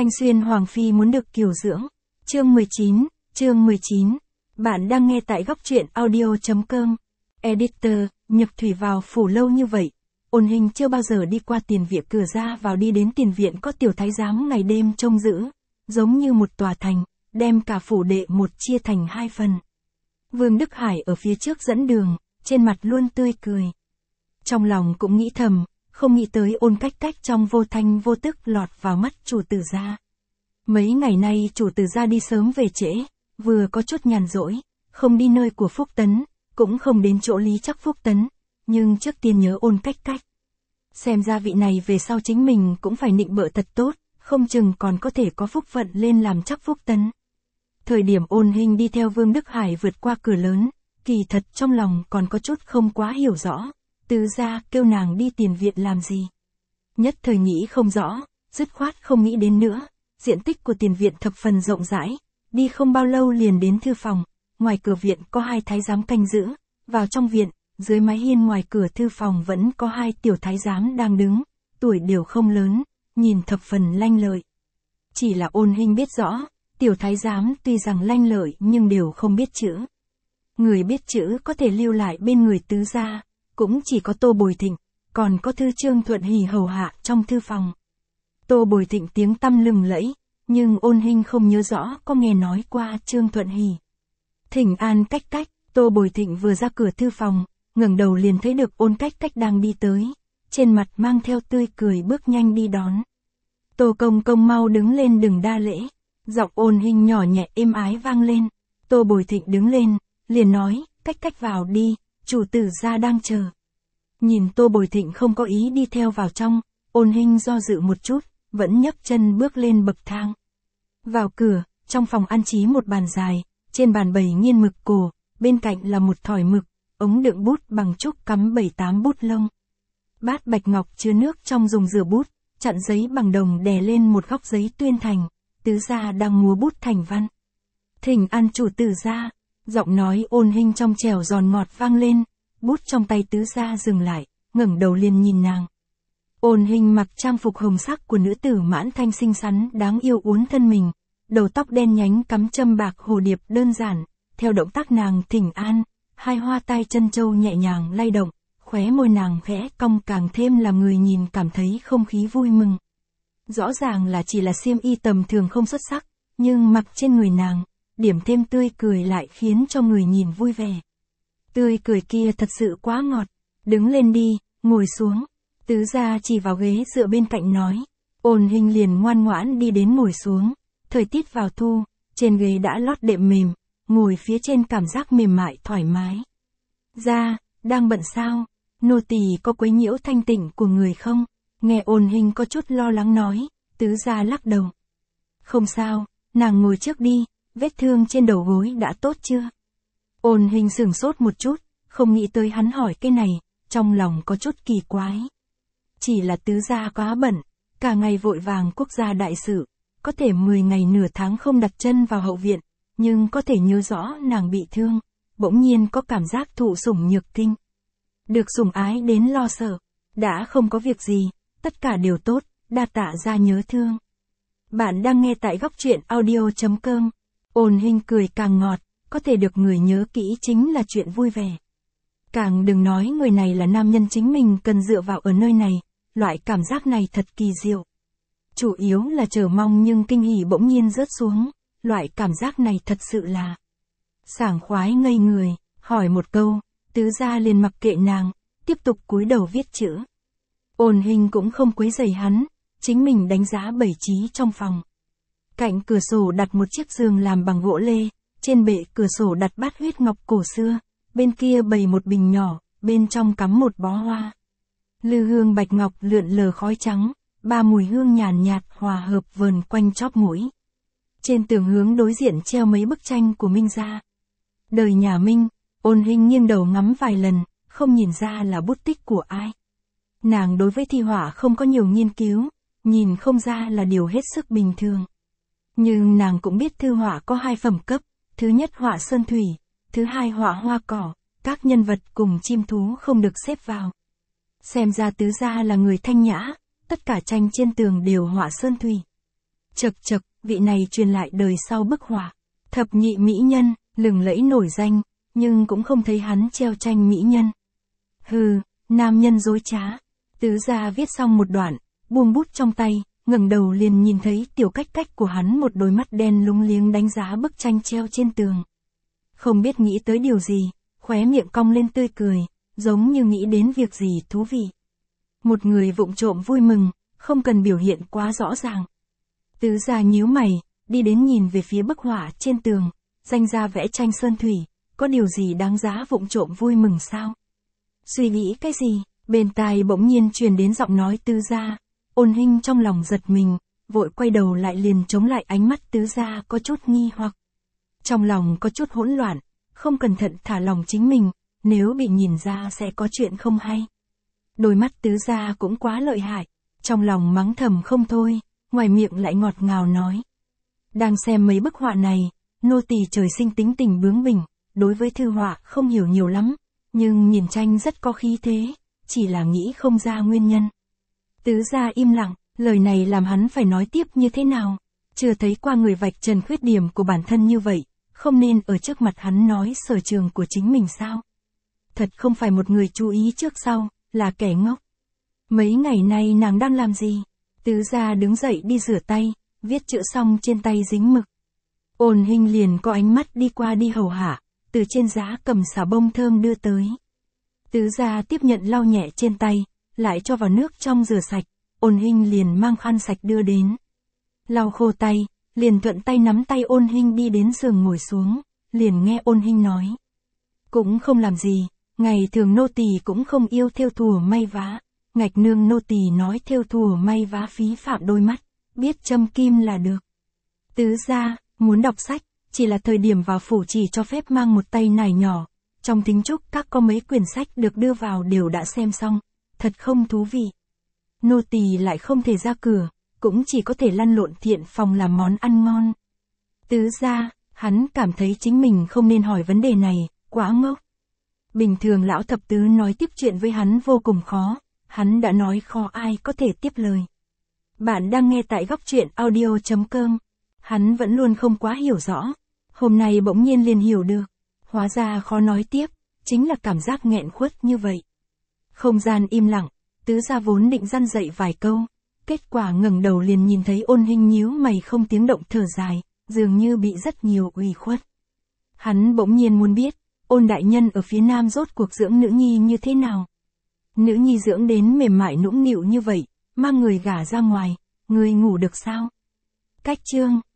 Thanh Xuyên Hoàng Phi muốn được kiều dưỡng. Chương 19. Bạn đang nghe tại góc truyện audio.com. Editor, nhập thủy vào phủ lâu như vậy. Ôn Hình chưa bao giờ đi qua tiền viện, cửa ra vào đi đến tiền viện có tiểu thái giám ngày đêm trông giữ, giống như một tòa thành, đem cả phủ đệ một chia thành hai phần. Vương Đức Hải ở phía trước dẫn đường, trên mặt luôn tươi cười. Trong lòng cũng nghĩ thầm, không nghĩ tới Ôn Cách Cách trong vô thanh vô tức lọt vào mắt chủ tử gia. Mấy ngày nay chủ tử gia đi sớm về trễ, vừa có chút nhàn rỗi, không đi nơi của Phúc Tấn, cũng không đến chỗ Lý Chắc Phúc Tấn, nhưng trước tiên nhớ Ôn Cách Cách. Xem ra vị này về sau chính mình cũng phải nịnh bợ thật tốt, không chừng còn có thể có phúc phận lên làm Chắc Phúc Tấn. Thời điểm Ôn Hình đi theo Vương Đức Hải vượt qua cửa lớn, kỳ thật trong lòng còn có chút không quá hiểu rõ, tứ gia kêu nàng đi tiền viện làm gì. Nhất thời nghĩ không rõ, dứt khoát không nghĩ đến nữa, diện tích của tiền viện thập phần rộng rãi, đi không bao lâu liền đến thư phòng, ngoài cửa viện có hai thái giám canh giữ, vào trong viện, dưới mái hiên ngoài cửa thư phòng vẫn có hai tiểu thái giám đang đứng, tuổi đều không lớn, nhìn thập phần lanh lợi. Chỉ là Ôn Hình biết rõ, tiểu thái giám tuy rằng lanh lợi nhưng đều không biết chữ. Người biết chữ có thể lưu lại bên người tứ gia, cũng chỉ có Tô Bồi Thịnh, còn có thư Trương Thuận Hỷ hầu hạ trong thư phòng. Tô Bồi Thịnh tiếng tăm lừng lẫy, nhưng Ôn Hình không nhớ rõ có nghe nói qua Trương Thuận Hỷ. Thỉnh an Cách Cách, Tô Bồi Thịnh vừa ra cửa thư phòng, ngẩng đầu liền thấy được Ôn Cách Cách đang đi tới, trên mặt mang theo tươi cười bước nhanh đi đón. Tô công công mau đứng lên đừng đa lễ, giọng Ôn Hình nhỏ nhẹ êm ái vang lên. Tô Bồi Thịnh đứng lên, liền nói, Cách Cách vào đi, chủ tử gia đang chờ. Nhìn Tô Bồi Thịnh không có ý đi theo vào trong, Ôn Hình do dự một chút, vẫn nhấc chân bước lên bậc thang. Vào cửa, trong phòng an trí một bàn dài, trên bàn bày nghiên mực cổ, bên cạnh là một thỏi mực, ống đựng bút bằng trúc cắm 7-8 bút lông. Bát bạch ngọc chứa nước trong dùng rửa bút, chặn giấy bằng đồng đè lên một góc giấy tuyên thành, tứ gia đang múa bút thành văn. Thỉnh an chủ tử gia, giọng nói Ôn Hình trong trẻo giòn ngọt vang lên, bút trong tay tứ gia dừng lại, ngẩng đầu liền nhìn nàng. Ôn Hình mặc trang phục hồng sắc của nữ tử mãn thanh xinh xắn đáng yêu uốn thân mình, đầu tóc đen nhánh cắm châm bạc hồ điệp đơn giản, theo động tác nàng thỉnh an, hai hoa tai chân châu nhẹ nhàng lay động, khóe môi nàng khẽ cong càng thêm làm người nhìn cảm thấy không khí vui mừng. Rõ ràng là chỉ là xiêm y tầm thường không xuất sắc, nhưng mặc trên người nàng, điểm thêm tươi cười lại khiến cho người nhìn vui vẻ. Tươi cười kia thật sự quá ngọt, đứng lên đi, ngồi xuống. Tứ gia chỉ vào ghế dựa bên cạnh nói, Ôn Hình liền ngoan ngoãn đi đến ngồi xuống. Thời tiết vào thu, trên ghế đã lót đệm mềm, ngồi phía trên cảm giác mềm mại thoải mái. Gia, đang bận sao? Nô tỳ có quấy nhiễu thanh tịnh của người không? Nghe Ôn Hình có chút lo lắng nói, tứ gia lắc đầu. Không sao, nàng ngồi trước đi, vết thương trên đầu gối đã tốt chưa? Ôn Hình sửng sốt một chút, không nghĩ tới hắn hỏi cái này, trong lòng có chút kỳ quái. Chỉ là tứ gia quá bận, cả ngày vội vàng quốc gia đại sự, có thể 10 ngày nửa tháng không đặt chân vào hậu viện, nhưng có thể nhớ rõ nàng bị thương, bỗng nhiên có cảm giác thụ sủng nhược kinh. Được sủng ái đến lo sợ, đã không có việc gì, tất cả đều tốt, đa tạ gia nhớ thương. Bạn đang nghe tại góc truyện audio.com. Ôn Hình cười càng ngọt, có thể được người nhớ kỹ chính là chuyện vui vẻ. Càng đừng nói người này là nam nhân chính mình cần dựa vào ở nơi này, loại cảm giác này thật kỳ diệu. Chủ yếu là chờ mong nhưng kinh hỉ bỗng nhiên rớt xuống, loại cảm giác này thật sự là sảng khoái ngây người, hỏi một câu, tứ gia liền mặc kệ nàng, tiếp tục cúi đầu viết chữ. Ôn Hình cũng không quấy rầy hắn, chính mình đánh giá bày trí trong phòng. Cạnh cửa sổ đặt một chiếc giường làm bằng gỗ lê, trên bệ cửa sổ đặt bát huyết ngọc cổ xưa, bên kia bày một bình nhỏ, bên trong cắm một bó hoa. Lư hương bạch ngọc lượn lờ khói trắng, ba mùi hương nhàn nhạt hòa hợp vờn quanh chóp mũi. Trên tường hướng đối diện treo mấy bức tranh của Minh gia. Đời nhà Minh, Ôn Hình nghiêng đầu ngắm vài lần, không nhìn ra là bút tích của ai. Nàng đối với thi họa không có nhiều nghiên cứu, nhìn không ra là điều hết sức bình thường. Nhưng nàng cũng biết thư họa có hai phẩm cấp, thứ nhất họa sơn thủy, thứ hai họa hoa cỏ, các nhân vật cùng chim thú không được xếp vào. Xem ra tứ gia là người thanh nhã, tất cả tranh trên tường đều họa sơn thủy. Chậc chậc, vị này truyền lại đời sau bức họa. Thập nhị mỹ nhân, lừng lẫy nổi danh, nhưng cũng không thấy hắn treo tranh mỹ nhân. Hừ, nam nhân dối trá. Tứ gia viết xong một đoạn, buông bút trong tay, ngẩng đầu liền nhìn thấy Tiểu Cách Cách của hắn một đôi mắt đen lúng liếng đánh giá bức tranh treo trên tường. Không biết nghĩ tới điều gì, khóe miệng cong lên tươi cười, giống như nghĩ đến việc gì thú vị. Một người vụng trộm vui mừng, không cần biểu hiện quá rõ ràng. Tứ gia nhíu mày, đi đến nhìn về phía bức họa trên tường, danh gia vẽ tranh sơn thủy, có điều gì đáng giá vụng trộm vui mừng sao? Suy nghĩ cái gì? Bên tai bỗng nhiên truyền đến giọng nói Tứ gia. Ôn Hinh trong lòng giật mình, vội quay đầu lại liền chống lại ánh mắt Tứ gia có chút nghi hoặc. Trong lòng có chút hỗn loạn, không cẩn thận thả lòng chính mình, nếu bị nhìn ra sẽ có chuyện không hay. Đôi mắt Tứ gia cũng quá lợi hại, trong lòng mắng thầm không thôi, ngoài miệng lại ngọt ngào nói. Đang xem mấy bức họa này, nô tỳ trời sinh tính tình bướng bỉnh, đối với thư họa không hiểu nhiều lắm, nhưng nhìn tranh rất có khí thế, chỉ là nghĩ không ra nguyên nhân. Tứ gia im lặng, lời này làm hắn phải nói tiếp như thế nào, chưa thấy qua người vạch trần khuyết điểm của bản thân như vậy, không nên ở trước mặt hắn nói sở trường của chính mình sao. Thật không phải một người chú ý trước sau, là kẻ ngốc. Mấy ngày nay nàng đang làm gì? Tứ gia đứng dậy đi rửa tay, viết chữ xong trên tay dính mực. Ôn Hinh liền có ánh mắt đi qua đi hầu hạ, từ trên giá cầm xà bông thơm đưa tới. Tứ gia tiếp nhận lau nhẹ trên tay, lại cho vào nước trong rửa sạch, Ôn Hinh liền mang khăn sạch đưa đến. Lau khô tay, liền thuận tay nắm tay Ôn Hinh đi đến giường ngồi xuống, liền nghe Ôn Hinh nói. Cũng không làm gì, ngày thường nô tỳ cũng không yêu thêu thùa may vá, ngạch nương nô tỳ nói thêu thùa may vá phí phạm đôi mắt, biết châm kim là được. Tứ gia, muốn đọc sách, chỉ là thời điểm vào phủ chỉ cho phép mang một tay nải nhỏ, trong thính trúc các có mấy quyển sách được đưa vào đều đã xem xong, thật không thú vị. Nô tỳ lại không thể ra cửa, cũng chỉ có thể lăn lộn thiện phòng làm món ăn ngon. Tứ gia, hắn cảm thấy chính mình không nên hỏi vấn đề này, quá ngốc. Bình thường lão thập tứ nói tiếp chuyện với hắn vô cùng khó, hắn đã nói khó ai có thể tiếp lời. Bạn đang nghe tại góc truyện audio.com. Hắn vẫn luôn không quá hiểu rõ, hôm nay bỗng nhiên liền hiểu được, hóa ra khó nói tiếp, chính là cảm giác nghẹn khuất như vậy. Không gian im lặng, Tứ gia vốn định răn dạy vài câu, kết quả ngẩng đầu liền nhìn thấy Ôn Hinh nhíu mày không tiếng động thở dài, dường như bị rất nhiều ủy khuất. Hắn bỗng nhiên muốn biết, Ôn đại nhân ở phía nam rốt cuộc dưỡng nữ nhi như thế nào. Nữ nhi dưỡng đến mềm mại nũng nịu như vậy, mang người gả ra ngoài, người ngủ được sao? Cách chương